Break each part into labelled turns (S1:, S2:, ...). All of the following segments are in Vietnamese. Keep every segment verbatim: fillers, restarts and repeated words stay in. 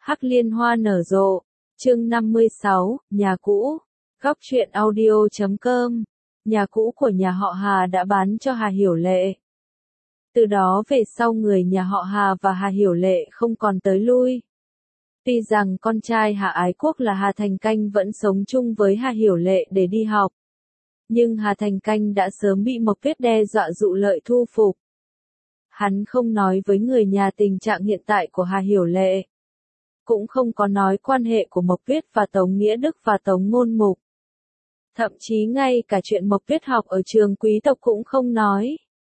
S1: Hắc liên hoa nở rộ, chương năm mươi sáu, nhà cũ, góc truyện audio chấm com, nhà cũ của nhà họ Hà đã bán cho Hà Hiểu Lệ. Từ đó về sau người nhà họ Hà và Hà Hiểu Lệ không còn tới lui. Tuy rằng con trai Hà Ái Quốc là Hà Thành Canh vẫn sống chung với Hà Hiểu Lệ để đi học. Nhưng Hà Thành Canh đã sớm bị Mộc Tuyết đe dọa dụ lợi thu phục. Hắn không nói với người nhà tình trạng hiện tại của Hà Hiểu Lệ. Cũng không có nói quan hệ của Mộc Tuyết và Tống Nghĩa Đức và Tống Ngôn Mục. Thậm chí ngay cả chuyện Mộc Tuyết học ở trường quý tộc cũng không nói.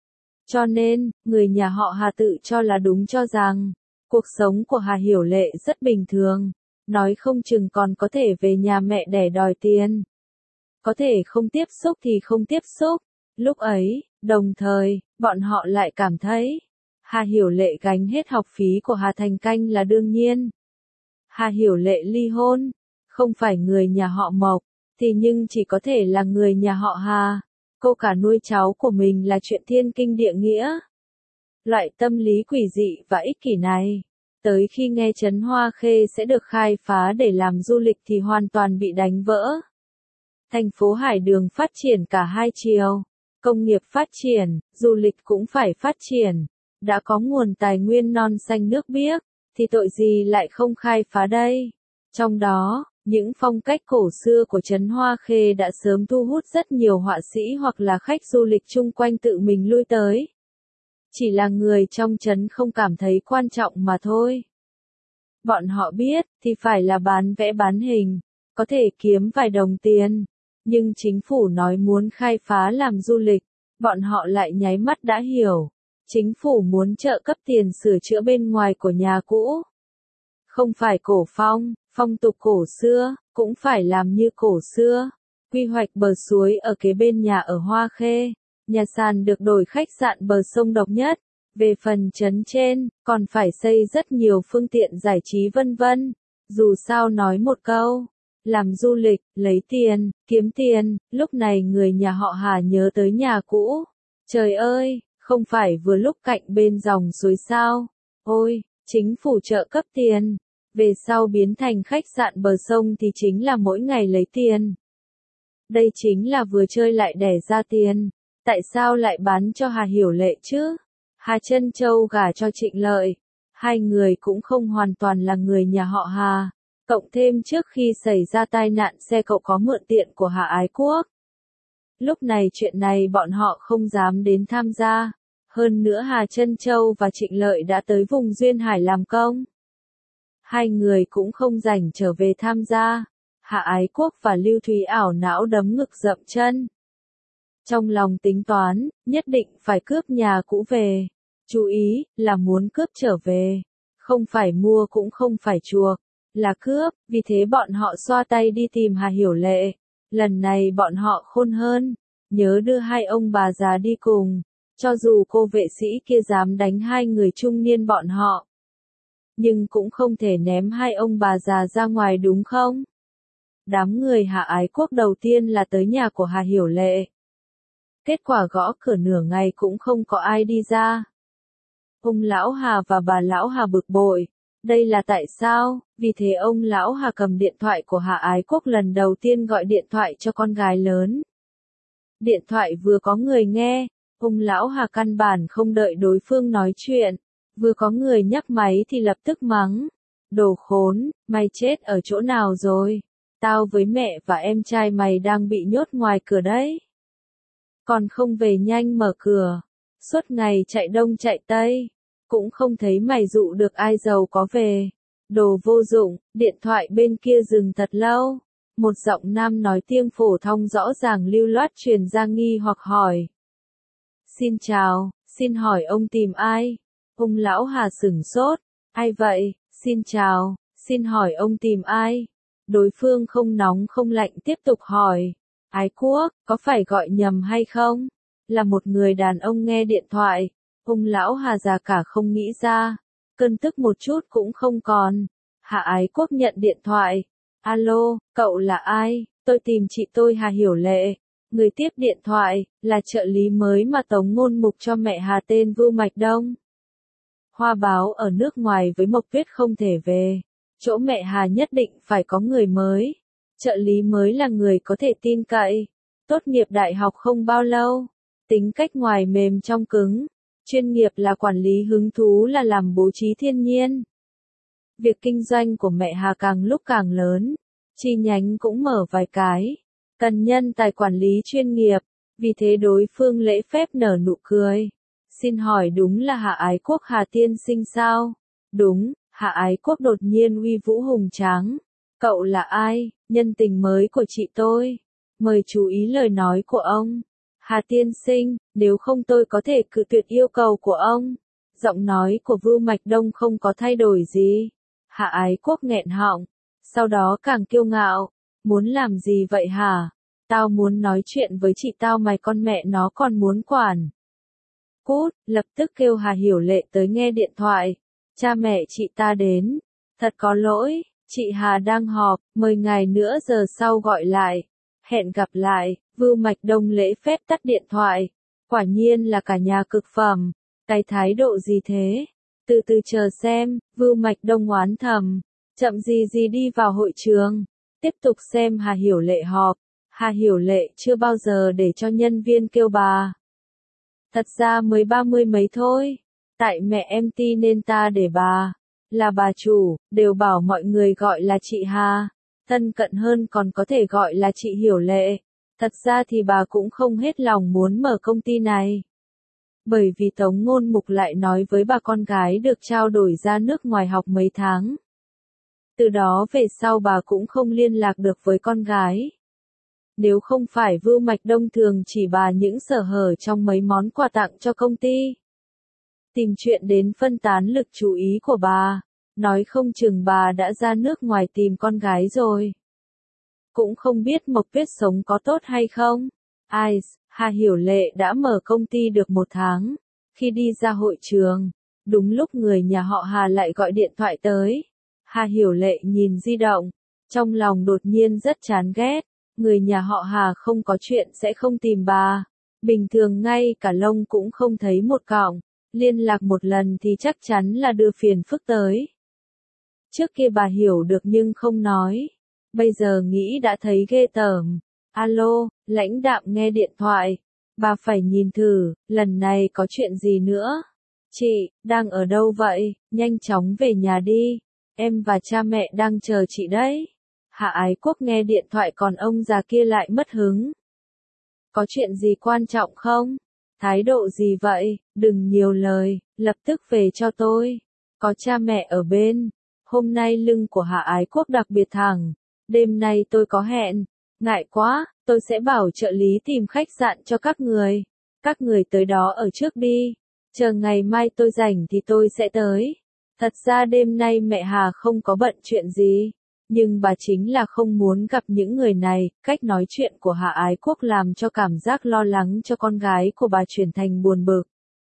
S1: Cho nên, người nhà họ Hà tự cho là đúng cho rằng, cuộc sống của Hà Hiểu Lệ rất bình thường, nói không chừng còn có thể về nhà mẹ đẻ đòi tiền. Có thể không tiếp xúc thì không tiếp xúc. Lúc ấy, đồng thời, bọn họ lại cảm thấy, Hà Hiểu Lệ gánh hết học phí của Hà Thành Canh là đương nhiên. Hà Hiểu Lệ ly hôn, không phải người nhà họ Mộc, thì nhưng chỉ có thể là người nhà họ Hà. Cô cả nuôi cháu của mình là chuyện thiên kinh địa nghĩa. Loại tâm lý quỷ dị và ích kỷ này, tới khi nghe Trấn Hoa Khê sẽ được khai phá để làm du lịch thì hoàn toàn bị đánh vỡ. Thành phố Hải Đường phát triển cả hai chiều, công nghiệp phát triển, du lịch cũng phải phát triển. Đã có nguồn tài nguyên non xanh nước biếc, thì tội gì lại không khai phá đây. Trong đó, những phong cách cổ xưa của Trấn Hoa Khê đã sớm thu hút rất nhiều họa sĩ hoặc là khách du lịch chung quanh tự mình lui tới. Chỉ là người trong trấn không cảm thấy quan trọng mà thôi. Bọn họ biết, thì phải là bán vẽ bán hình, có thể kiếm vài đồng tiền. Nhưng chính phủ nói muốn khai phá làm du lịch, bọn họ lại nháy mắt đã hiểu. Chính phủ muốn trợ cấp tiền sửa chữa bên ngoài của nhà cũ. Không phải cổ phong, phong tục cổ xưa, cũng phải làm như cổ xưa. Quy hoạch bờ suối ở kế bên nhà ở Hoa Khê, nhà sàn được đổi khách sạn bờ sông độc nhất. Về phần trấn trên, còn phải xây rất nhiều phương tiện giải trí vân vân. Dù sao nói một câu, làm du lịch, lấy tiền, kiếm tiền, lúc này người nhà họ Hà nhớ tới nhà cũ. Trời ơi, không phải vừa lúc cạnh bên dòng suối sao? Ôi, chính phủ trợ cấp tiền. Về sau biến thành khách sạn bờ sông thì chính là mỗi ngày lấy tiền. Đây chính là vừa chơi lại đẻ ra tiền. Tại sao lại bán cho Hà Hiểu Lệ chứ? Hà Trân Châu gả cho Trịnh Lợi. Hai người cũng không hoàn toàn là người nhà họ Hà. Cộng thêm trước khi xảy ra tai nạn xe cậu có mượn tiện của Hà Ái Quốc. Lúc này chuyện này bọn họ không dám đến tham gia. Hơn nữa Hà Trân Châu và Trịnh Lợi đã tới vùng Duyên Hải làm công. Hai người cũng không rảnh trở về tham gia. Hà Ái Quốc và Lưu Thúy ảo não đấm ngực dậm chân. Trong lòng tính toán, nhất định phải cướp nhà cũ về. Chú ý, là muốn cướp trở về. Không phải mua cũng không phải chuộc. Là cướp, vì thế bọn họ xoa tay đi tìm Hà Hiểu Lệ. Lần này bọn họ khôn hơn. Nhớ đưa hai ông bà già đi cùng. Cho dù cô vệ sĩ kia dám đánh hai người trung niên bọn họ. Nhưng cũng không thể ném hai ông bà già ra ngoài đúng không? Đám người Hà Ái Quốc đầu tiên là tới nhà của Hà Hiểu Lệ. Kết quả gõ cửa nửa ngày cũng không có ai đi ra. Ông lão Hà và bà lão Hà bực bội. Đây là tại sao? Vì thế ông lão Hà cầm điện thoại của Hà Ái Quốc lần đầu tiên gọi điện thoại cho con gái lớn. Điện thoại vừa có người nghe, ông lão Hà căn bản không đợi đối phương nói chuyện. Vừa có người nhắc máy thì lập tức mắng. Đồ khốn, mày chết ở chỗ nào rồi? Tao với mẹ và em trai mày đang bị nhốt ngoài cửa đấy. Còn không về nhanh mở cửa. Suốt ngày chạy đông chạy tây. Cũng không thấy mày dụ được ai giàu có về. Đồ vô dụng, điện thoại bên kia dừng thật lâu. Một giọng nam nói tiếng phổ thông rõ ràng lưu loát truyền ra nghi hoặc hỏi. Xin chào, xin hỏi ông tìm ai? Ông lão Hà sửng sốt. Ai vậy? Xin chào, xin hỏi ông tìm ai? Đối phương không nóng không lạnh tiếp tục hỏi. Ái Quốc, có phải gọi nhầm hay không? Là một người đàn ông nghe điện thoại. Ông lão Hà già cả không nghĩ ra. Cơn tức một chút cũng không còn. Hà Ái Quốc nhận điện thoại. Alo, cậu là ai? Tôi tìm chị tôi Hà Hiểu Lệ. Người tiếp điện thoại, là trợ lý mới mà Tống Ngôn Mục cho mẹ Hà tên Vưu Mạch Đông. Hoa báo ở nước ngoài với Mộc Tuyết không thể về. Chỗ mẹ Hà nhất định phải có người mới. Trợ lý mới là người có thể tin cậy. Tốt nghiệp đại học không bao lâu. Tính cách ngoài mềm trong cứng. Chuyên nghiệp là quản lý, hứng thú là làm bố trí thiên nhiên. Việc kinh doanh của mẹ Hà càng lúc càng lớn. Chi nhánh cũng mở vài cái. Cần nhân tài quản lý chuyên nghiệp. Vì thế đối phương lễ phép nở nụ cười. Xin hỏi đúng là Hạ Ái Quốc Hà tiên sinh sao? Đúng, Hạ Ái Quốc đột nhiên uy vũ hùng tráng. Cậu là ai? Nhân tình mới của chị tôi. Mời chú ý lời nói của ông. Hà tiên sinh, nếu không tôi có thể cự tuyệt yêu cầu của ông. Giọng nói của Vưu Mạch Đông không có thay đổi gì. Hạ Ái Quốc nghẹn họng. Sau đó càng kiêu ngạo. Muốn làm gì vậy hả? Tao muốn nói chuyện với chị tao, mày con mẹ nó còn muốn quản. Cút, lập tức kêu Hà Hiểu Lệ tới nghe điện thoại. Cha mẹ chị ta đến. Thật có lỗi, chị Hà đang họp, mời ngài nữa giờ sau gọi lại. Hẹn gặp lại. Vưu Mạch Đông lễ phép tắt điện thoại. Quả nhiên là cả nhà cực phẩm. Cái thái độ gì thế? Từ từ chờ xem. Vưu Mạch Đông oán thầm. Chậm gì gì đi vào hội trường. Tiếp tục xem Hà Hiểu Lệ họp. Hà Hiểu Lệ chưa bao giờ để cho nhân viên kêu bà. Thật ra mới ba mươi mấy thôi. Tại mẹ em ti nên ta để bà. Là bà chủ, đều bảo mọi người gọi là chị Hà. Thân cận hơn còn có thể gọi là chị Hiểu Lệ. Thật ra thì bà cũng không hết lòng muốn mở công ty này. Bởi vì Tống Ngôn Mục lại nói với bà con gái được trao đổi ra nước ngoài học mấy tháng. Từ đó về sau bà cũng không liên lạc được với con gái. Nếu không phải Vưu Mạch Đông thường chỉ bà những sở hở trong mấy món quà tặng cho công ty. Tìm chuyện đến phân tán lực chú ý của bà. Nói không chừng bà đã ra nước ngoài tìm con gái rồi. Cũng không biết Mộc Tuyết sống có tốt hay không. Ai, Hà Hiểu Lệ đã mở công ty được một tháng. Khi đi ra hội trường, đúng lúc người nhà họ Hà lại gọi điện thoại tới. Hà Hiểu Lệ nhìn di động. Trong lòng đột nhiên rất chán ghét. Người nhà họ Hà không có chuyện sẽ không tìm bà. Bình thường ngay cả lông cũng không thấy một cọng. Liên lạc một lần thì chắc chắn là đưa phiền phức tới. Trước kia bà hiểu được nhưng không nói. Bây giờ nghĩ đã thấy ghê tởm. Alo, lãnh đạm nghe điện thoại. Bà phải nhìn thử, lần này có chuyện gì nữa? Chị, đang ở đâu vậy? Nhanh chóng về nhà đi. Em và cha mẹ đang chờ chị đấy. Hạ Ái Quốc nghe điện thoại còn ông già kia lại mất hứng. Có chuyện gì quan trọng không? Thái độ gì vậy? Đừng nhiều lời, lập tức về cho tôi. Có cha mẹ ở bên. Hôm nay lưng của Hạ Ái Quốc đặc biệt thẳng. Đêm nay tôi có hẹn. Ngại quá, tôi sẽ bảo trợ lý tìm khách sạn cho các người. Các người tới đó ở trước đi. Chờ ngày mai tôi rảnh thì tôi sẽ tới. Thật ra đêm nay mẹ Hà không có bận chuyện gì. Nhưng bà chính là không muốn gặp những người này. Cách nói chuyện của Hạ Ái Quốc làm cho cảm giác lo lắng cho con gái của bà chuyển thành buồn bực.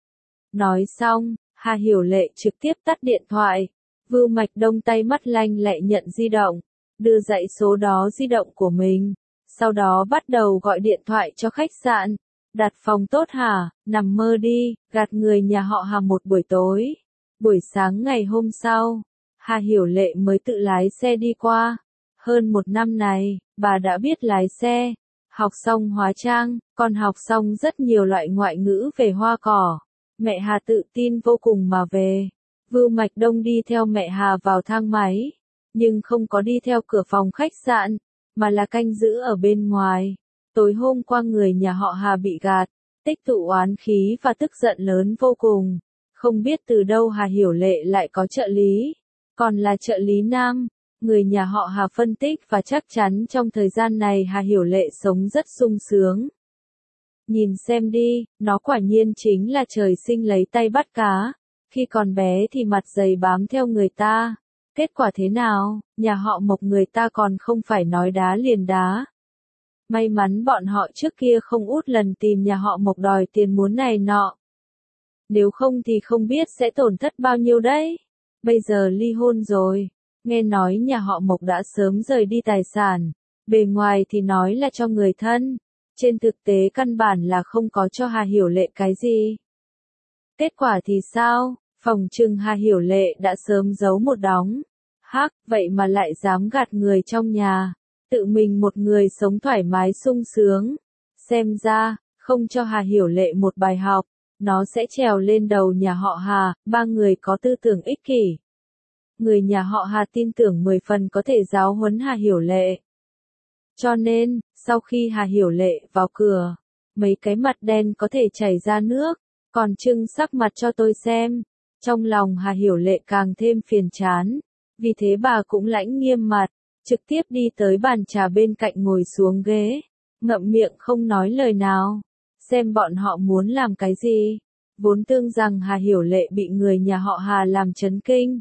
S1: Nói xong, Hà Hiểu Lệ trực tiếp tắt điện thoại. Vưu Mạch Đông tay mắt lanh lẹ nhận di động. Đưa dãy số đó di động của mình. Sau đó bắt đầu gọi điện thoại cho khách sạn. Đặt phòng tốt hả? Nằm mơ đi, gạt người nhà họ Hà một buổi tối. Buổi sáng ngày hôm sau, Hà Hiểu Lệ mới tự lái xe đi qua. Hơn một năm này, bà đã biết lái xe. Học xong hóa trang, còn học xong rất nhiều loại ngoại ngữ về hoa cỏ. Mẹ Hà tự tin vô cùng mà về. Vưu Mạch Đông đi theo mẹ Hà vào thang máy. Nhưng không có đi theo cửa phòng khách sạn, mà là canh giữ ở bên ngoài. Tối hôm qua người nhà họ Hà bị gạt, tích tụ oán khí và tức giận lớn vô cùng. Không biết từ đâu Hà Hiểu Lệ lại có trợ lý, còn là trợ lý nam. Người nhà họ Hà phân tích và chắc chắn trong thời gian này Hà Hiểu Lệ sống rất sung sướng. Nhìn xem đi, nó quả nhiên chính là trời sinh lấy tay bắt cá. Khi còn bé thì mặt dày bám theo người ta. Kết quả thế nào, nhà họ Mộc người ta còn không phải nói đá liền đá. May mắn bọn họ trước kia không út lần tìm nhà họ Mộc đòi tiền muốn này nọ. Nếu không thì không biết sẽ tổn thất bao nhiêu đấy. Bây giờ ly hôn rồi. Nghe nói nhà họ Mộc đã sớm rời đi tài sản. Bề ngoài thì nói là cho người thân. Trên thực tế căn bản là không có cho Hà Hiểu Lệ cái gì. Kết quả thì sao? Phòng trừng Hà Hiểu Lệ đã sớm giấu một đống. Hắc, vậy mà lại dám gạt người trong nhà, tự mình một người sống thoải mái sung sướng. Xem ra, không cho Hà Hiểu Lệ một bài học, nó sẽ trèo lên đầu nhà họ Hà, ba người có tư tưởng ích kỷ. Người nhà họ Hà tin tưởng mười phần có thể giáo huấn Hà Hiểu Lệ. Cho nên, sau khi Hà Hiểu Lệ vào cửa, mấy cái mặt đen có thể chảy ra nước, còn trưng sắc mặt cho tôi xem. Trong lòng Hà Hiểu Lệ càng thêm phiền chán, vì thế bà cũng lãnh nghiêm mặt, trực tiếp đi tới bàn trà bên cạnh ngồi xuống ghế, ngậm miệng không nói lời nào, xem bọn họ muốn làm cái gì. Vốn tưởng rằng Hà Hiểu Lệ bị người nhà họ Hà làm chấn kinh.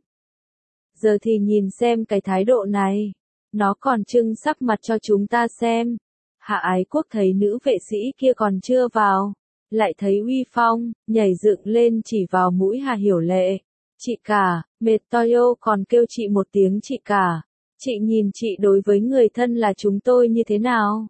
S1: Giờ thì nhìn xem cái thái độ này, nó còn trưng sắc mặt cho chúng ta xem. Hạ Ái Quốc thấy nữ vệ sĩ kia còn chưa vào, lại thấy uy phong, nhảy dựng lên chỉ vào mũi Hà Hiểu Lệ. Chị cả, mệt toyo còn kêu chị một tiếng chị cả. Chị nhìn chị đối với người thân là chúng tôi như thế nào?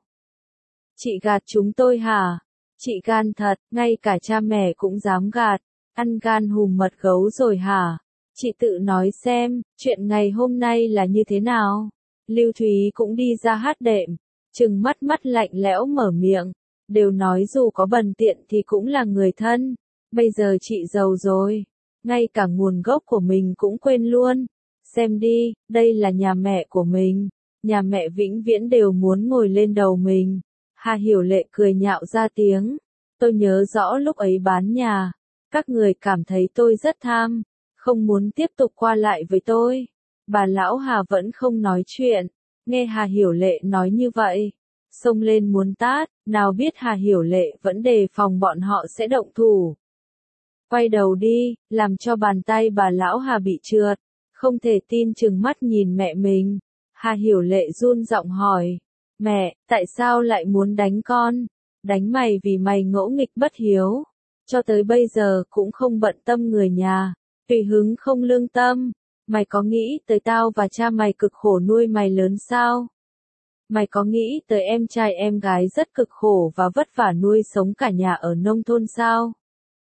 S1: Chị gạt chúng tôi hả? Chị gan thật, ngay cả cha mẹ cũng dám gạt. Ăn gan hùm mật gấu rồi hả? Chị tự nói xem, chuyện ngày hôm nay là như thế nào? Lưu Thúy cũng đi ra hát đệm, trừng mắt mắt lạnh lẽo mở miệng. Đều nói dù có bần tiện thì cũng là người thân. Bây giờ chị giàu rồi, ngay cả nguồn gốc của mình cũng quên luôn. Xem đi, đây là nhà mẹ của mình. Nhà mẹ vĩnh viễn đều muốn ngồi lên đầu mình. Hà Hiểu Lệ cười nhạo ra tiếng. Tôi nhớ rõ lúc ấy bán nhà, các người cảm thấy tôi rất tham, không muốn tiếp tục qua lại với tôi. Bà lão Hà vẫn không nói chuyện, nghe Hà Hiểu Lệ nói như vậy, xông lên muốn tát, nào biết Hà Hiểu Lệ vẫn đề phòng bọn họ sẽ động thủ. Quay đầu đi, làm cho bàn tay bà lão Hà bị trượt, không thể tin chừng mắt nhìn mẹ mình. Hà Hiểu Lệ run giọng hỏi, mẹ, tại sao lại muốn đánh con? Đánh mày vì mày ngỗ nghịch bất hiếu, cho tới bây giờ cũng không bận tâm người nhà, tùy hứng không lương tâm. Mày có nghĩ tới tao và cha mày cực khổ nuôi mày lớn sao? Mày có nghĩ tới em trai em gái rất cực khổ và vất vả nuôi sống cả nhà ở nông thôn sao?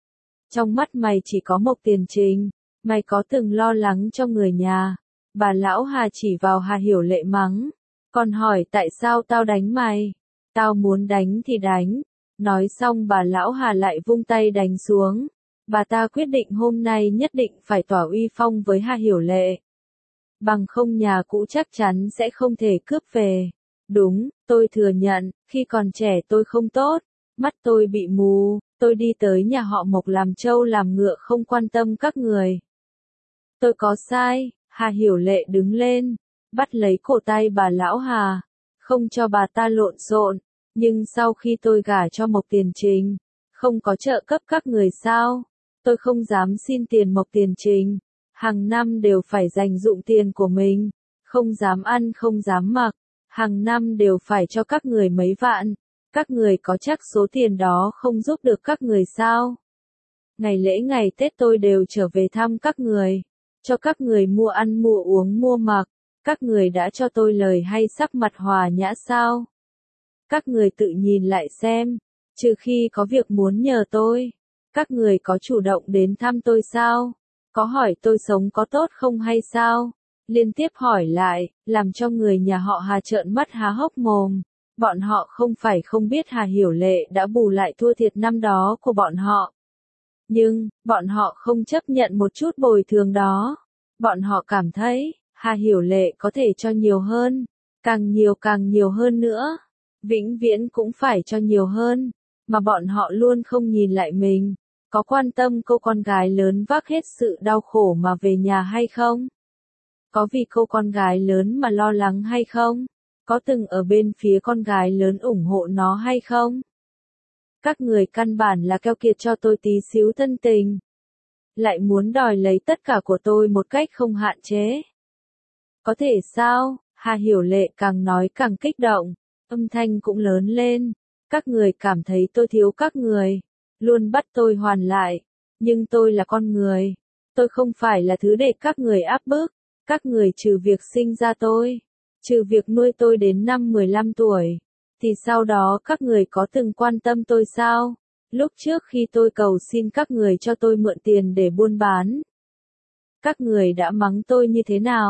S1: Trong mắt mày chỉ có Mộc Tiền Trình, mày có từng lo lắng cho người nhà? Bà lão Hà chỉ vào Hà Hiểu Lệ mắng, còn hỏi tại sao tao đánh mày? Tao muốn đánh thì đánh. Nói xong bà lão Hà lại vung tay đánh xuống. Bà ta quyết định hôm nay nhất định phải tỏa uy phong với Hà Hiểu Lệ. Bằng không nhà cũ chắc chắn sẽ không thể cướp về. Đúng, tôi thừa nhận, khi còn trẻ tôi không tốt, mắt tôi bị mù, tôi đi tới nhà họ Mộc làm trâu làm ngựa không quan tâm các người. Tôi có sai. Hà Hiểu Lệ đứng lên, bắt lấy cổ tay bà lão Hà, không cho bà ta lộn xộn. Nhưng sau khi tôi gả cho Mộc Tiền Trình, không có trợ cấp các người sao? Tôi không dám xin tiền Mộc Tiền Trình, hàng năm đều phải dành dụm tiền của mình, không dám ăn không dám mặc, hàng năm đều phải cho các người mấy vạn. Các người có chắc số tiền đó không giúp được các người sao? Ngày lễ ngày Tết tôi đều trở về thăm các người, cho các người mua ăn mua uống mua mặc, các người đã cho tôi lời hay sắc mặt hòa nhã sao? Các người tự nhìn lại xem, trừ khi có việc muốn nhờ tôi, các người có chủ động đến thăm tôi sao? Có hỏi tôi sống có tốt không hay sao? Liên tiếp hỏi lại, làm cho người nhà họ Hà trợn mắt há hốc mồm. Bọn họ không phải không biết Hà Hiểu Lệ đã bù lại thua thiệt năm đó của bọn họ. Nhưng, bọn họ không chấp nhận một chút bồi thường đó. Bọn họ cảm thấy, Hà Hiểu Lệ có thể cho nhiều hơn, càng nhiều càng nhiều hơn nữa. Vĩnh viễn cũng phải cho nhiều hơn, mà bọn họ luôn không nhìn lại mình. Có quan tâm cô con gái lớn vác hết sự đau khổ mà về nhà hay không? Có vì cô con gái lớn mà lo lắng hay không? Có từng ở bên phía con gái lớn ủng hộ nó hay không? Các người căn bản là keo kiệt cho tôi tí xíu thân tình. Lại muốn đòi lấy tất cả của tôi một cách không hạn chế. Có thể sao? Hà Hiểu Lệ càng nói càng kích động, âm thanh cũng lớn lên. Các người cảm thấy tôi thiếu các người, luôn bắt tôi hoàn lại. Nhưng tôi là con người. Tôi không phải là thứ để các người áp bức. Các người trừ việc sinh ra tôi, trừ việc nuôi tôi đến năm mười lăm tuổi, thì sau đó các người có từng quan tâm tôi sao? Lúc trước khi tôi cầu xin các người cho tôi mượn tiền để buôn bán, các người đã mắng tôi như thế nào?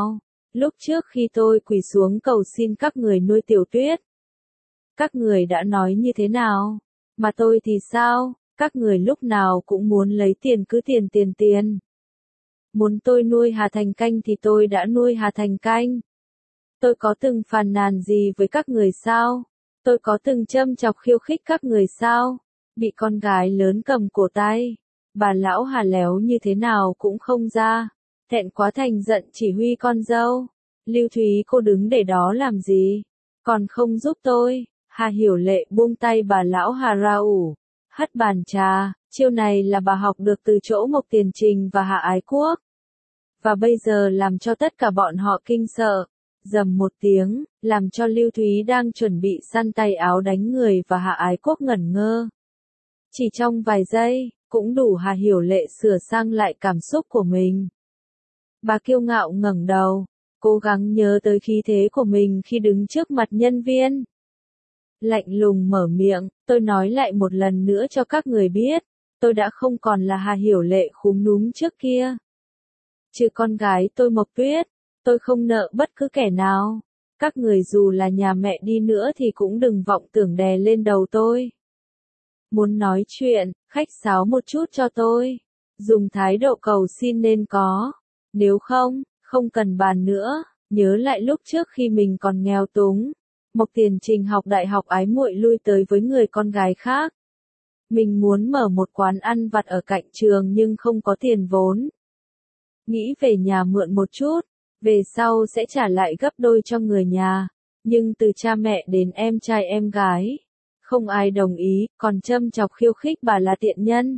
S1: Lúc trước khi tôi quỳ xuống cầu xin các người nuôi Tiểu Tuyết, các người đã nói như thế nào? Mà tôi thì sao? Các người lúc nào cũng muốn lấy tiền cứ tiền tiền tiền. Muốn tôi nuôi Hà Thành Canh thì tôi đã nuôi Hà Thành Canh. Tôi có từng phàn nàn gì với các người sao? Tôi có từng châm chọc khiêu khích các người sao? Bị con gái lớn cầm cổ tay, bà lão Hà léo như thế nào cũng không ra. Thẹn quá thành giận chỉ huy con dâu. Lưu Thúy cô đứng để đó làm gì? Còn không giúp tôi. Hà Hiểu Lệ buông tay bà lão Hà ra ủ, hất bàn trà, chiêu này là bà học được từ chỗ Mộc Tiền Trình và Hạ Ái Quốc. Và bây giờ làm cho tất cả bọn họ kinh sợ, rầm một tiếng, làm cho Lưu Thúy đang chuẩn bị săn tay áo đánh người và Hạ Ái Quốc ngẩn ngơ. Chỉ trong vài giây, cũng đủ Hà Hiểu Lệ sửa sang lại cảm xúc của mình. Bà kiêu ngạo ngẩng đầu, cố gắng nhớ tới khí thế của mình khi đứng trước mặt nhân viên. Lạnh lùng mở miệng, tôi nói lại một lần nữa cho các người biết, tôi đã không còn là Hà Hiểu Lệ khúm núm trước kia. Trừ con gái tôi Mộc Tuyết, tôi không nợ bất cứ kẻ nào. Các người dù là nhà mẹ đi nữa thì cũng đừng vọng tưởng đè lên đầu tôi. Muốn nói chuyện, khách sáo một chút cho tôi. Dùng thái độ cầu xin nên có. Nếu không, không cần bàn nữa. Nhớ lại lúc trước khi mình còn nghèo túng. Mộc Tiền Trình học đại học ái muội lui tới với người con gái khác. Mình muốn mở một quán ăn vặt ở cạnh trường nhưng không có tiền vốn. Nghĩ về nhà mượn một chút, về sau sẽ trả lại gấp đôi cho người nhà. Nhưng từ cha mẹ đến em trai em gái, không ai đồng ý, còn châm chọc khiêu khích bà là tiện nhân.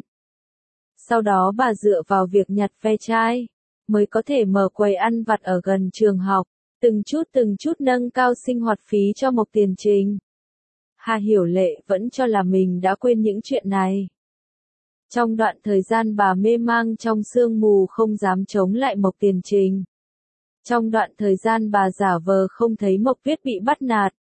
S1: Sau đó bà dựa vào việc nhặt ve chai, mới có thể mở quầy ăn vặt ở gần trường học. Từng chút từng chút nâng cao sinh hoạt phí cho Mộc Tiền Trình. Hà Hiểu Lệ vẫn cho là mình đã quên những chuyện này. Trong đoạn thời gian bà mê mang trong sương mù không dám chống lại Mộc Tiền Trình. Trong đoạn thời gian bà giả vờ không thấy Mộc Tuyết bị bắt nạt.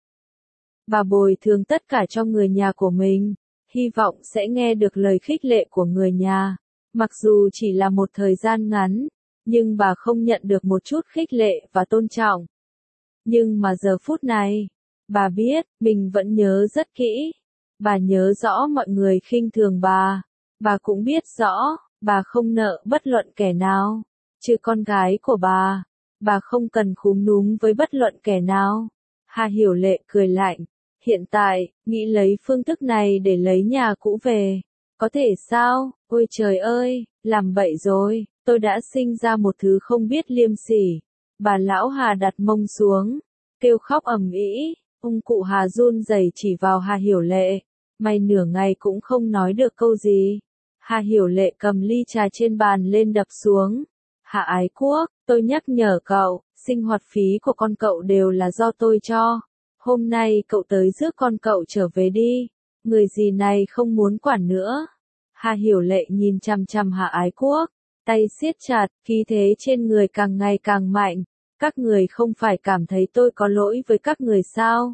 S1: Bà bồi thường tất cả cho người nhà của mình, hy vọng sẽ nghe được lời khích lệ của người nhà. Mặc dù chỉ là một thời gian ngắn, nhưng bà không nhận được một chút khích lệ và tôn trọng. Nhưng mà giờ phút này, bà biết, mình vẫn nhớ rất kỹ. Bà nhớ rõ mọi người khinh thường bà. Bà cũng biết rõ, bà không nợ bất luận kẻ nào, trừ con gái của bà. Bà không cần khúm núm với bất luận kẻ nào. Hà Hiểu Lệ cười lạnh. Hiện tại, nghĩ lấy phương thức này để lấy nhà cũ về. Có thể sao? Ôi trời ơi, làm bậy rồi. Tôi đã sinh ra một thứ không biết liêm sỉ. Bà lão Hà đặt mông xuống, kêu khóc ầm ĩ. Ông cụ Hà run rẩy chỉ vào Hà Hiểu Lệ. Mày nửa ngày cũng không nói được câu gì. Hà Hiểu Lệ cầm ly trà trên bàn lên đập xuống. Hạ Ái Quốc, tôi nhắc nhở cậu, sinh hoạt phí của con cậu đều là do tôi cho. Hôm nay cậu tới rước con cậu trở về đi. Người gì này không muốn quản nữa. Hà Hiểu Lệ nhìn chằm chằm Hạ Ái Quốc, tay siết chặt, khí thế trên người càng ngày càng mạnh. Các người không phải cảm thấy tôi có lỗi với các người sao?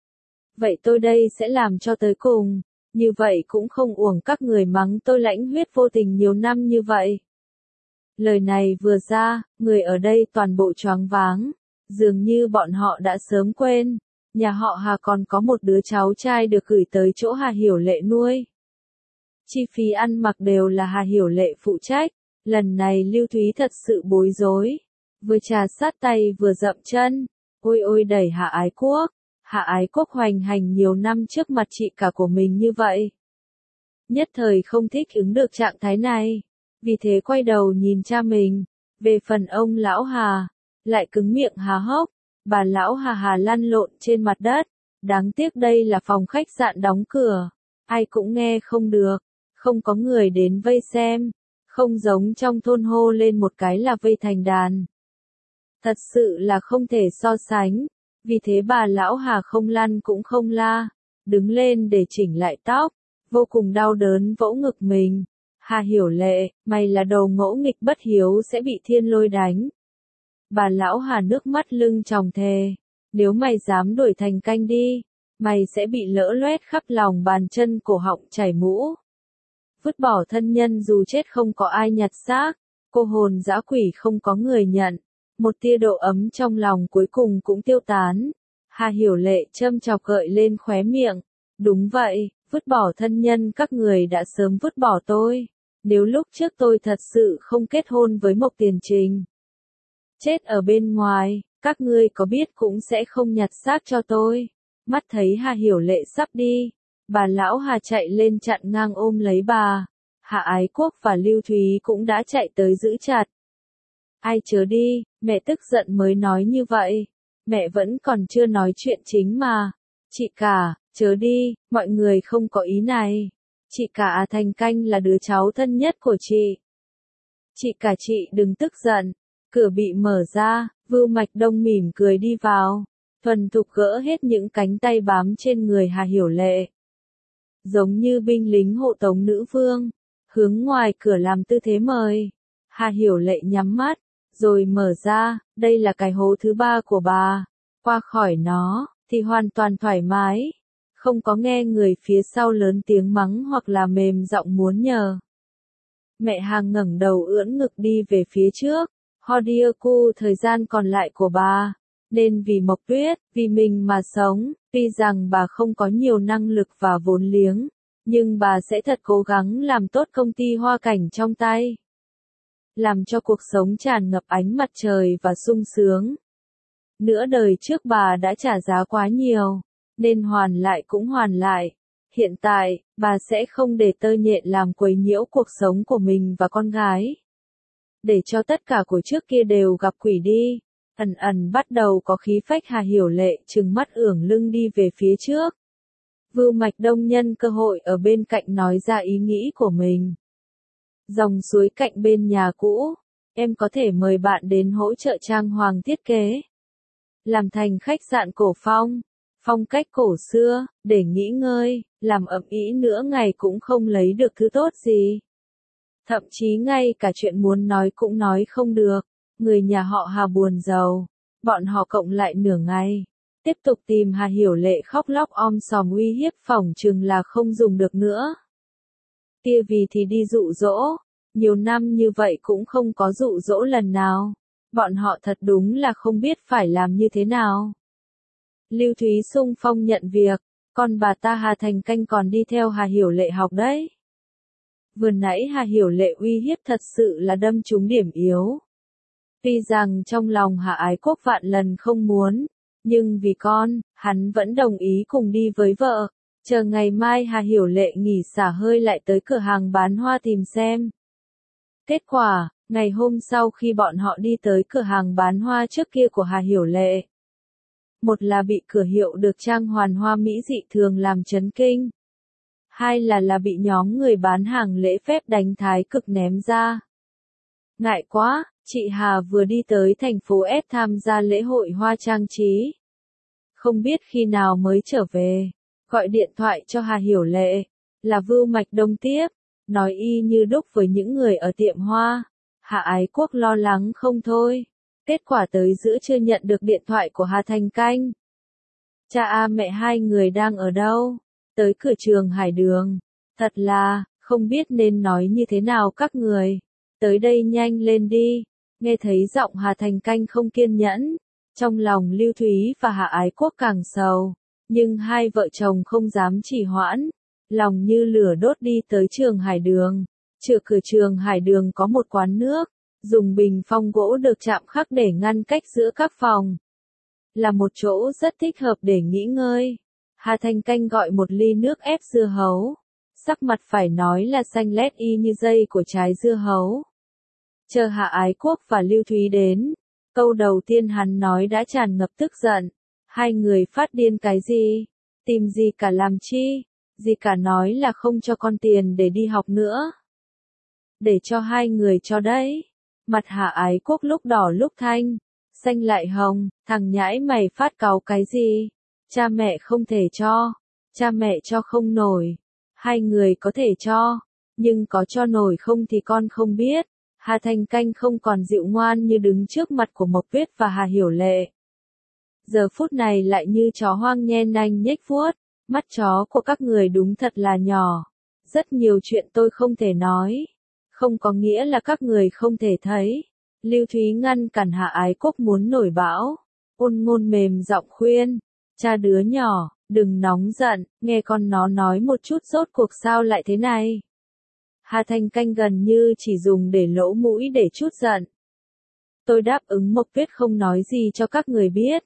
S1: Vậy tôi đây sẽ làm cho tới cùng. Như vậy cũng không uổng các người mắng tôi lãnh huyết vô tình nhiều năm như vậy. Lời này vừa ra, người ở đây toàn bộ choáng váng. Dường như bọn họ đã sớm quên. Nhà họ Hà còn có một đứa cháu trai được gửi tới chỗ Hà Hiểu Lệ nuôi. Chi phí ăn mặc đều là Hà Hiểu Lệ phụ trách. Lần này Lưu Thúy thật sự bối rối. Vừa trà sát tay vừa dậm chân. Ôi ôi đẩy Hạ Ái Quốc. Hạ Ái Quốc hoành hành nhiều năm trước mặt chị cả của mình như vậy. Nhất thời không thích ứng được trạng thái này. Vì thế quay đầu nhìn cha mình. Về phần ông lão Hà, lại cứng miệng há hốc. Bà lão Hà Hà lăn lộn trên mặt đất. Đáng tiếc đây là phòng khách sạn đóng cửa. Ai cũng nghe không được. Không có người đến vây xem. Không giống trong thôn hô lên một cái là vây thành đàn. Thật sự là không thể so sánh. Vì thế bà lão Hà không lăn cũng không la. Đứng lên để chỉnh lại tóc. Vô cùng đau đớn vỗ ngực mình. Hà Hiểu Lệ, mày là đồ ngỗ nghịch bất hiếu sẽ bị thiên lôi đánh. Bà lão Hà nước mắt lưng tròng thề. Nếu mày dám đuổi Thành Canh đi, mày sẽ bị lỡ loét khắp lòng bàn chân cổ họng chảy mũ. Vứt bỏ thân nhân dù chết không có ai nhặt xác. Cô hồn dã quỷ không có người nhận. Một tia độ ấm trong lòng cuối cùng cũng tiêu tán. Hà Hiểu Lệ châm chọc gợi lên khóe miệng. Đúng vậy, vứt bỏ thân nhân các người đã sớm vứt bỏ tôi. Nếu lúc trước tôi thật sự không kết hôn với Mộc Tiền Trình, chết ở bên ngoài, các ngươi có biết cũng sẽ không nhặt xác cho tôi. Mắt thấy Hà Hiểu Lệ sắp đi, bà lão Hà chạy lên chặn ngang ôm lấy bà. Hạ Ái Quốc và Lưu Thúy cũng đã chạy tới giữ chặt. Ai chớ đi, mẹ tức giận mới nói như vậy. Mẹ vẫn còn chưa nói chuyện chính mà. Chị cả, chớ đi, mọi người không có ý này. Chị cả Thành Canh là đứa cháu thân nhất của chị. Chị cả chị đừng tức giận. Cửa bị mở ra, Vưu Mạch Đông mỉm cười đi vào. Thuần thục gỡ hết những cánh tay bám trên người Hà Hiểu Lệ. Giống như binh lính hộ tống nữ vương. Hướng ngoài cửa làm tư thế mời. Hà Hiểu Lệ nhắm mắt, rồi mở ra, đây là cái hố thứ ba của bà. Qua khỏi nó, thì hoàn toàn thoải mái. Không có nghe người phía sau lớn tiếng mắng hoặc là mềm giọng muốn nhờ. Mẹ Hàng ngẩng đầu ưỡn ngực đi về phía trước. Hodioku thời gian còn lại của bà. Nên vì Mộc Tuyết, vì mình mà sống, tuy rằng bà không có nhiều năng lực và vốn liếng. Nhưng bà sẽ thật cố gắng làm tốt công ty hoa cảnh trong tay. Làm cho cuộc sống tràn ngập ánh mặt trời và sung sướng. Nửa đời trước bà đã trả giá quá nhiều, nên hoàn lại cũng hoàn lại. Hiện tại, bà sẽ không để tơ nhện làm quấy nhiễu cuộc sống của mình và con gái. Để cho tất cả của trước kia đều gặp quỷ đi. Ẩn ẩn bắt đầu có khí phách. Hà Hiểu Lệ trừng mắt ưỡng lưng đi về phía trước. Vưu Mạch Đông nhân cơ hội ở bên cạnh nói ra ý nghĩ của mình. Dòng suối cạnh bên nhà cũ, em có thể mời bạn đến hỗ trợ trang hoàng thiết kế. Làm thành khách sạn cổ phong, phong cách cổ xưa, để nghỉ ngơi, làm ầm ĩ nữa ngày cũng không lấy được thứ tốt gì. Thậm chí ngay cả chuyện muốn nói cũng nói không được, người nhà họ Hà buồn giàu, bọn họ cộng lại nửa ngày. Tiếp tục tìm Hà Hiểu Lệ khóc lóc om sòm uy hiếp phỏng chừng là không dùng được nữa. Kia vì thì đi dụ dỗ, nhiều năm như vậy cũng không có dụ dỗ lần nào. Bọn họ thật đúng là không biết phải làm như thế nào. Lưu Thúy xung phong nhận việc, còn bà ta Hà Thành Canh còn đi theo Hà Hiểu Lệ học đấy. Vừa nãy Hà Hiểu Lệ uy hiếp thật sự là đâm trúng điểm yếu. Tuy rằng trong lòng Hà Ái Quốc vạn lần không muốn. Nhưng vì con, hắn vẫn đồng ý cùng đi với vợ. Chờ ngày mai Hà Hiểu Lệ nghỉ xả hơi lại tới cửa hàng bán hoa tìm xem. Kết quả, ngày hôm sau khi bọn họ đi tới cửa hàng bán hoa trước kia của Hà Hiểu Lệ. Một là bị cửa hiệu được trang hoàn hoa mỹ dị thường làm chấn kinh. Hai là là bị nhóm người bán hàng lễ phép đánh thái cực ném ra. Ngại quá, chị Hà vừa đi tới thành phố S tham gia lễ hội hoa trang trí. Không biết khi nào mới trở về, gọi điện thoại cho Hà Hiểu Lệ, là Vưu Mạch Đông tiếp, nói y như đúc với những người ở tiệm hoa. Hà Ái Quốc lo lắng không thôi, kết quả tới giữa chưa nhận được điện thoại của Hà Thành Canh. Cha a mẹ hai người đang ở đâu? Tới cửa trường Hải Đường. Thật là, không biết nên nói như thế nào các người. Tới đây nhanh lên đi. Nghe thấy giọng Hà Thành Canh không kiên nhẫn. Trong lòng Lưu Thúy và Hà Ái Quốc càng sầu. Nhưng hai vợ chồng không dám trì hoãn. Lòng như lửa đốt đi tới trường Hải Đường. Trước cửa trường Hải Đường có một quán nước. Dùng bình phong gỗ được chạm khắc để ngăn cách giữa các phòng. Là một chỗ rất thích hợp để nghỉ ngơi. Hà Thành Canh gọi một ly nước ép dưa hấu. Sắc mặt phải nói là xanh lét y như dây của trái dưa hấu. Chờ Hạ Ái Quốc và Lưu Thúy đến. Câu đầu tiên hắn nói đã tràn ngập tức giận. Hai người phát điên cái gì? Tìm gì cả làm chi? Gì cả nói là không cho con tiền để đi học nữa. Để cho hai người cho đấy. Mặt Hạ Ái Quốc lúc đỏ lúc thanh. Xanh lại hồng, thằng nhãi mày phát cáu cái gì? Cha mẹ không thể cho. Cha mẹ cho không nổi. Hai người có thể cho. Nhưng có cho nổi không thì con không biết. Hà Thành Canh không còn dịu ngoan như đứng trước mặt của Mộc Tuyết và Hà Hiểu Lệ. Giờ phút này lại như chó hoang nhe nanh nhếch vuốt. Mắt chó của các người đúng thật là nhỏ. Rất nhiều chuyện tôi không thể nói. Không có nghĩa là các người không thể thấy. Lưu Thúy ngăn cản Hạ Ái Quốc muốn nổi bão, ôn ngôn mềm giọng khuyên, cha đứa nhỏ, đừng nóng giận, nghe con nó nói một chút rốt cuộc sao lại thế này. Hà Thành Canh gần như chỉ dùng để lỗ mũi để chút giận. Tôi đáp ứng Mộc Tuyết không nói gì cho các người biết.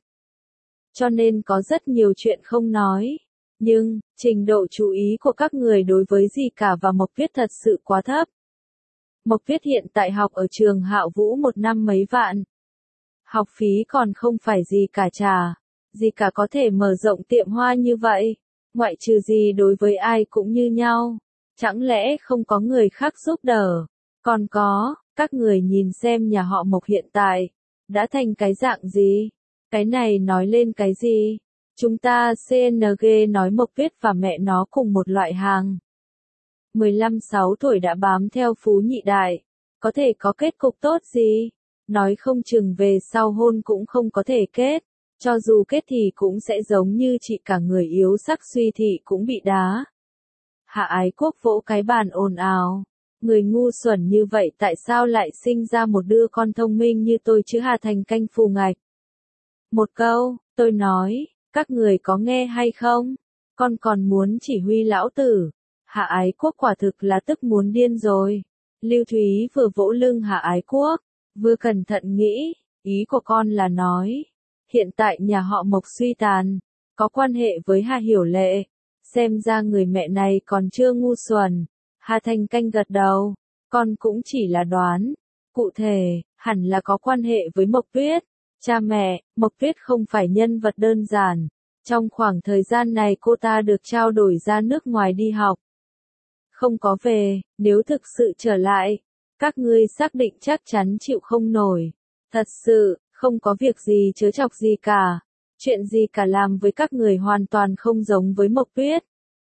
S1: Cho nên có rất nhiều chuyện không nói. Nhưng, trình độ chú ý của các người đối với gì cả và Mộc Tuyết thật sự quá thấp. Mộc Tuyết hiện tại học ở trường Hạo Vũ một năm mấy vạn. Học phí còn không phải gì cả trả. Gì cả có thể mở rộng tiệm hoa như vậy. Ngoại trừ gì đối với ai cũng như nhau. Chẳng lẽ không có người khác giúp đỡ? Còn có, các người nhìn xem nhà họ Mộc hiện tại. Đã thành cái dạng gì? Cái này nói lên cái gì? Chúng ta xê en giê nói Mộc Tuyết và mẹ nó cùng một loại hàng. mười lăm sáu tuổi đã bám theo Phú Nhị Đại. Có thể có kết cục tốt gì? Nói không chừng về sau hôn cũng không có thể kết. Cho dù kết thì cũng sẽ giống như chị cả người yếu sắc suy thị cũng bị đá. Hạ Ái Quốc vỗ cái bàn ồn ào. Người ngu xuẩn như vậy tại sao lại sinh ra một đứa con thông minh như tôi chứ Hà Thành Canh phù ngạch. Một câu, tôi nói, các người có nghe hay không? Con còn muốn chỉ huy lão tử. Hạ Ái Quốc quả thực là tức muốn điên rồi. Lưu Thúy vừa vỗ lưng Hạ Ái Quốc, vừa cẩn thận nghĩ, ý của con là nói. Hiện tại nhà họ Mộc suy tàn, có quan hệ với Hà Hiểu Lệ. Xem ra người mẹ này còn chưa ngu xuẩn. Hà Thành Canh gật đầu, con cũng chỉ là đoán. Cụ thể, hẳn là có quan hệ với Mộc Tuyết. Cha mẹ, Mộc Tuyết không phải nhân vật đơn giản. Trong khoảng thời gian này cô ta được trao đổi ra nước ngoài đi học. Không có về, nếu thực sự trở lại, các ngươi xác định chắc chắn chịu không nổi. Thật sự, không có việc gì chớ chọc gì cả. Chuyện gì cả làm với các người hoàn toàn không giống với Mộc Tuyết.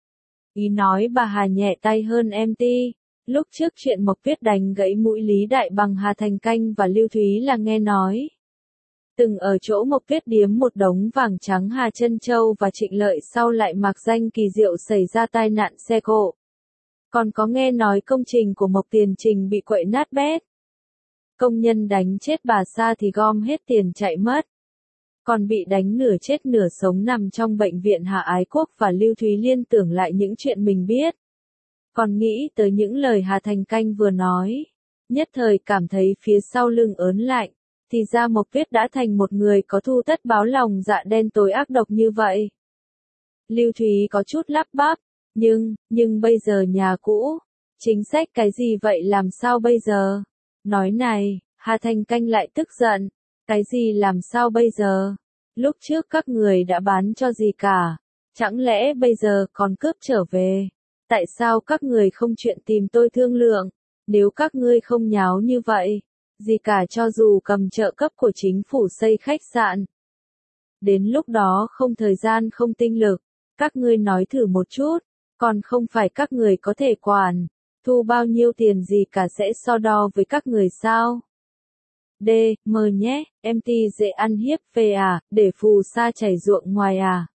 S1: Ý nói bà Hà nhẹ tay hơn em ti. Lúc trước chuyện Mộc Tuyết đánh gãy mũi Lý Đại bằng Hà Thành Canh và Lưu Thúy là nghe nói. Từng ở chỗ Mộc Tuyết điếm một đống vàng trắng Hà Trân Châu và Trịnh Lợi sau lại mặc danh kỳ diệu xảy ra tai nạn xe cộ. Còn có nghe nói công trình của Mộc Tiền Trình bị quậy nát bét. Công nhân đánh chết bà Sa thì gom hết tiền chạy mất. Còn bị đánh nửa chết nửa sống nằm trong bệnh viện. Hạ Ái Quốc và Lưu Thúy liên tưởng lại những chuyện mình biết. Còn nghĩ tới những lời Hà Thành Canh vừa nói. Nhất thời cảm thấy phía sau lưng ớn lạnh. Thì ra Mộc Tuyết đã thành một người có thu tất báo lòng dạ đen tối ác độc như vậy. Lưu Thúy có chút lắp bắp. Nhưng, nhưng bây giờ nhà cũ. Chính sách cái gì vậy làm sao bây giờ? Nói này, Hà Thành Canh lại tức giận. Cái gì làm sao bây giờ? Lúc trước các người đã bán cho gì cả? Chẳng lẽ bây giờ còn cướp trở về? Tại sao các người không chuyện tìm tôi thương lượng? Nếu các ngươi không nháo như vậy, gì cả cho dù cầm trợ cấp của chính phủ xây khách sạn. Đến lúc đó không thời gian không tinh lực, các ngươi nói thử một chút, còn không phải các người có thể quản, thu bao nhiêu tiền gì cả sẽ so đo với các người sao? D, mờ nhé, em ti dễ ăn hiếp về à, để phù sa chảy ruộng ngoài à.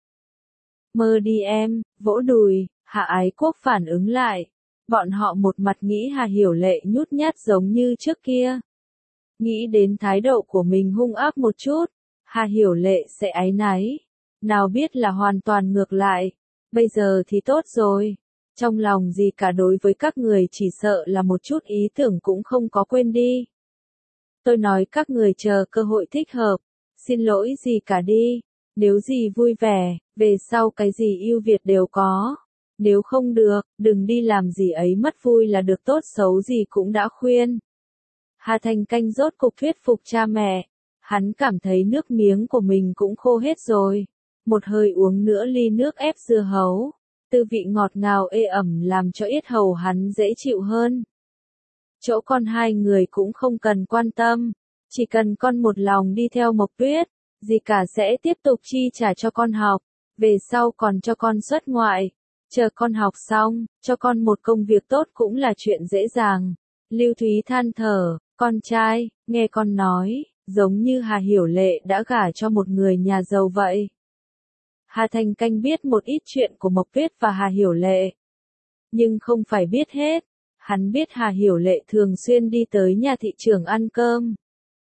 S1: Mơ đi em, vỗ đùi, Hạ Ái Quốc phản ứng lại. Bọn họ một mặt nghĩ Hà Hiểu Lệ nhút nhát giống như trước kia. Nghĩ đến thái độ của mình hung ác một chút, Hà Hiểu Lệ sẽ áy náy. Nào biết là hoàn toàn ngược lại. Bây giờ thì tốt rồi. Trong lòng gì cả đối với các người chỉ sợ là một chút ý tưởng cũng không có quên đi. Tôi nói các người chờ cơ hội thích hợp. Xin lỗi gì cả đi. Nếu gì vui vẻ, về sau cái gì ưu việt đều có. Nếu không được, đừng đi làm gì ấy mất vui là được, tốt xấu gì cũng đã khuyên. Hà Thành Canh rốt cục thuyết phục cha mẹ. Hắn cảm thấy nước miếng của mình cũng khô hết rồi. Một hơi uống nữa ly nước ép dưa hấu. Tư vị ngọt ngào ê ẩm làm cho yết hầu hắn dễ chịu hơn. Chỗ con hai người cũng không cần quan tâm. Chỉ cần con một lòng đi theo Mộc Tuyết, dì cả sẽ tiếp tục chi trả cho con học. Về sau còn cho con xuất ngoại. Chờ con học xong, cho con một công việc tốt cũng là chuyện dễ dàng. Lưu Thúy than thở, con trai, nghe con nói, giống như Hà Hiểu Lệ đã gả cho một người nhà giàu vậy. Hà Thành Canh biết một ít chuyện của Mộc Tuyết và Hà Hiểu Lệ. Nhưng không phải biết hết. Hắn biết Hà Hiểu Lệ thường xuyên đi tới nhà thị trường ăn cơm.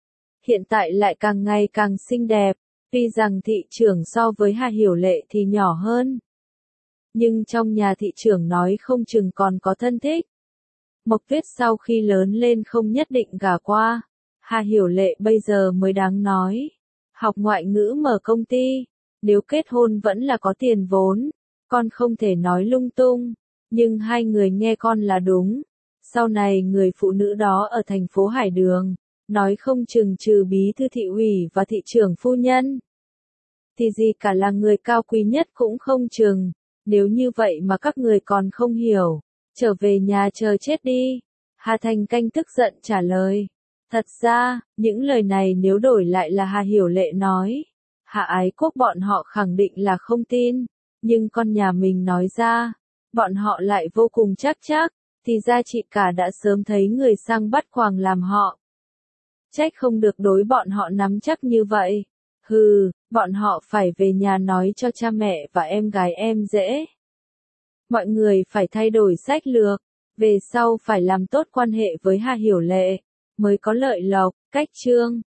S1: hiện tại lại càng ngày càng xinh đẹp, tuy rằng thị trưởng so với Hà Hiểu Lệ thì nhỏ hơn. Nhưng trong nhà thị trưởng nói không chừng còn có thân thích. Mộc Tuyết sau khi lớn lên không nhất định gả qua. Hà Hiểu Lệ bây giờ mới đáng nói. Học ngoại ngữ mở công ty, nếu kết hôn vẫn là có tiền vốn, con không thể nói lung tung, nhưng hai người nghe con là đúng. Sau này người phụ nữ đó ở thành phố Hải Đường, nói không chừng trừ bí thư thị ủy và thị trưởng phu nhân, thì gì cả là người cao quý nhất cũng không chừng. Nếu như vậy mà các người còn không hiểu, trở về nhà chờ chết đi. Hà Thành Canh tức giận trả lời. Thật ra, những lời này nếu đổi lại là Hà Hiểu Lệ nói, Hà Ái Quốc bọn họ khẳng định là không tin, nhưng con nhà mình nói ra, bọn họ lại vô cùng chắc chắc, thì ra chị cả đã sớm thấy người sang bắt quàng làm họ. Trách không được đối bọn họ nắm chắc như vậy. Hừ, bọn họ phải về nhà nói cho cha mẹ và em gái em dễ. Mọi người phải thay đổi sách lược, về sau phải làm tốt quan hệ với Hà Hiểu Lệ, mới có lợi lộc. Cách chương